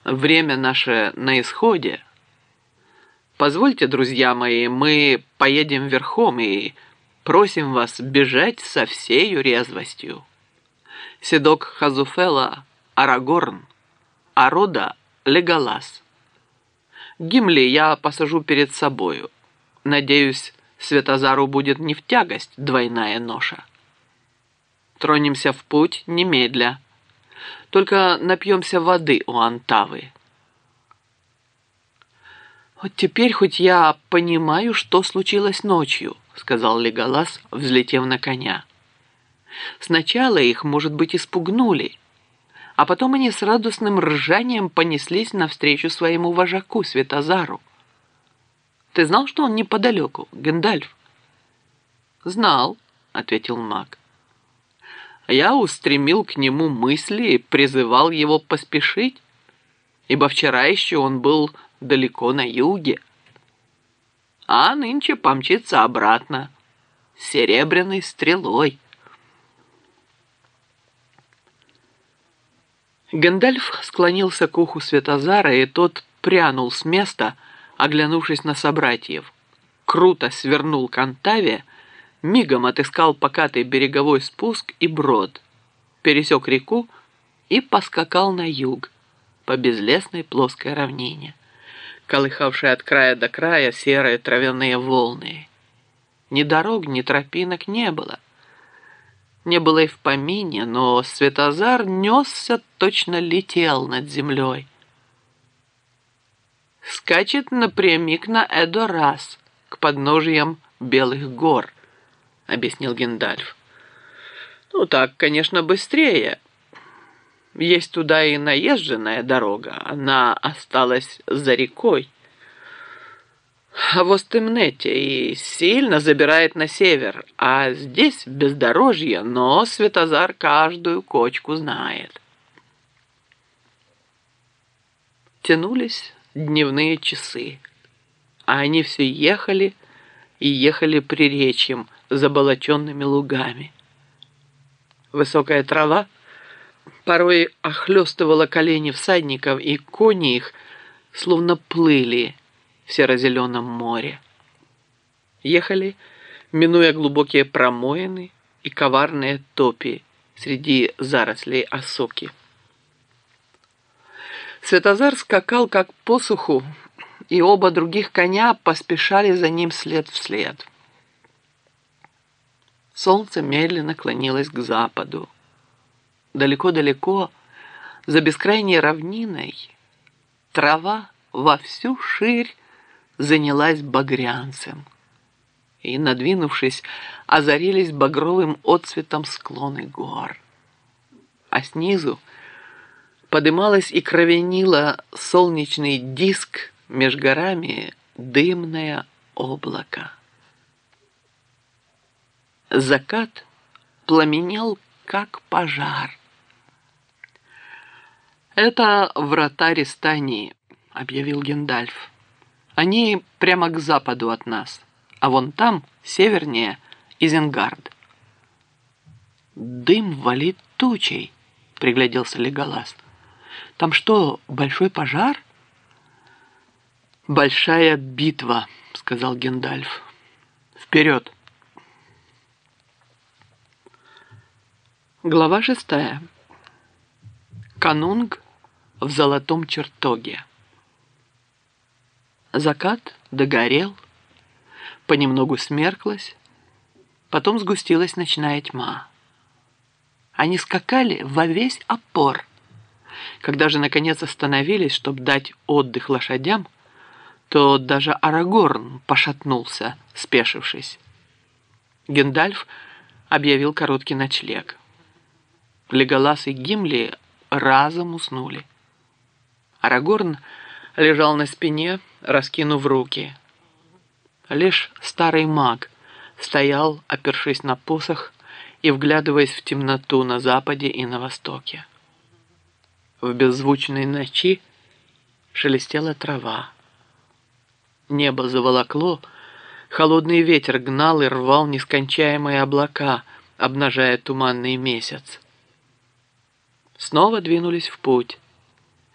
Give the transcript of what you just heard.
Время наше на исходе. Позвольте, друзья мои, мы поедем верхом и просим вас бежать со всею резвостью. Седок Хазуфела Арагорн, а рода Леголас. Гимли я посажу перед собою. Надеюсь, Светозару будет не в тягость двойная ноша. Тронемся в путь немедля. Только напьемся воды у Антавы. «Вот теперь хоть я понимаю, что случилось ночью», — сказал Леголас, взлетев на коня. «Сначала их, может быть, испугнули, а потом они с радостным ржанием понеслись навстречу своему вожаку Светозару. Ты знал, что он неподалеку, Гэндальф?» «Знал», — ответил маг. «Я устремил к нему мысли и призывал его поспешить, ибо вчера еще он был далеко на юге, а нынче помчится обратно с серебряной стрелой». Гэндальф склонился к уху Светозара, и тот прянул с места, оглянувшись на собратьев, круто свернул к Антаве, мигом отыскал покатый береговой спуск и брод, пересек реку и поскакал на юг по безлесной плоской равнине, колыхавшей от края до края серые травяные волны. Ни дорог, ни тропинок не было. Не было и в помине, но Светозар несся, точно летел над землей. «Скачет напрямик на Эдорас, к подножиям Белых гор», — объяснил Гэндальф. «Ну так, конечно, быстрее. Есть туда и наезженная дорога, она осталась за рекой. В Остемнете и сильно забирает на север, а здесь бездорожье, но Светозар каждую кочку знает». Тянулись дневные часы, а они все ехали и ехали приречьем, заболоченными лугами. Высокая трава порой охлестывала колени всадников, и кони их словно плыли в серо-зеленом море. Ехали, минуя глубокие промоины и коварные топи среди зарослей осоки. Светозар скакал как по суху, и оба других коня поспешали за ним след в след. Солнце медленно клонилось к западу. Далеко-далеко, за бескрайней равниной, трава во всю ширь занялась багрянцем, и, надвинувшись, озарились багровым отцветом склоны гор. А снизу подымалось и кровенило солнечный диск меж горами дымное облако. Закат пламенел, как пожар. «Это врата Рестании», — объявил Гэндальф. «Они прямо к западу от нас, а вон там, севернее, Изенгард». «Дым валит тучей», — пригляделся Леголас. «Там что, большой пожар?» «Большая битва», — сказал Гэндальф. «Вперед!» Глава 6. Канунг в золотом чертоге. Закат догорел, понемногу смерклась, потом сгустилась ночная тьма. Они скакали во весь опор. Когда же, наконец, остановились, чтобы дать отдых лошадям, то даже Арагорн пошатнулся, спешившись. Гэндальф объявил короткий ночлег. Леголас и Гимли разом уснули. Арагорн лежал на спине, раскинув руки. Лишь старый маг стоял, опершись на посох и вглядываясь в темноту на западе и на востоке. В беззвучной ночи шелестела трава. Небо заволокло, холодный ветер гнал и рвал нескончаемые облака, обнажая туманный месяц. Снова двинулись в путь.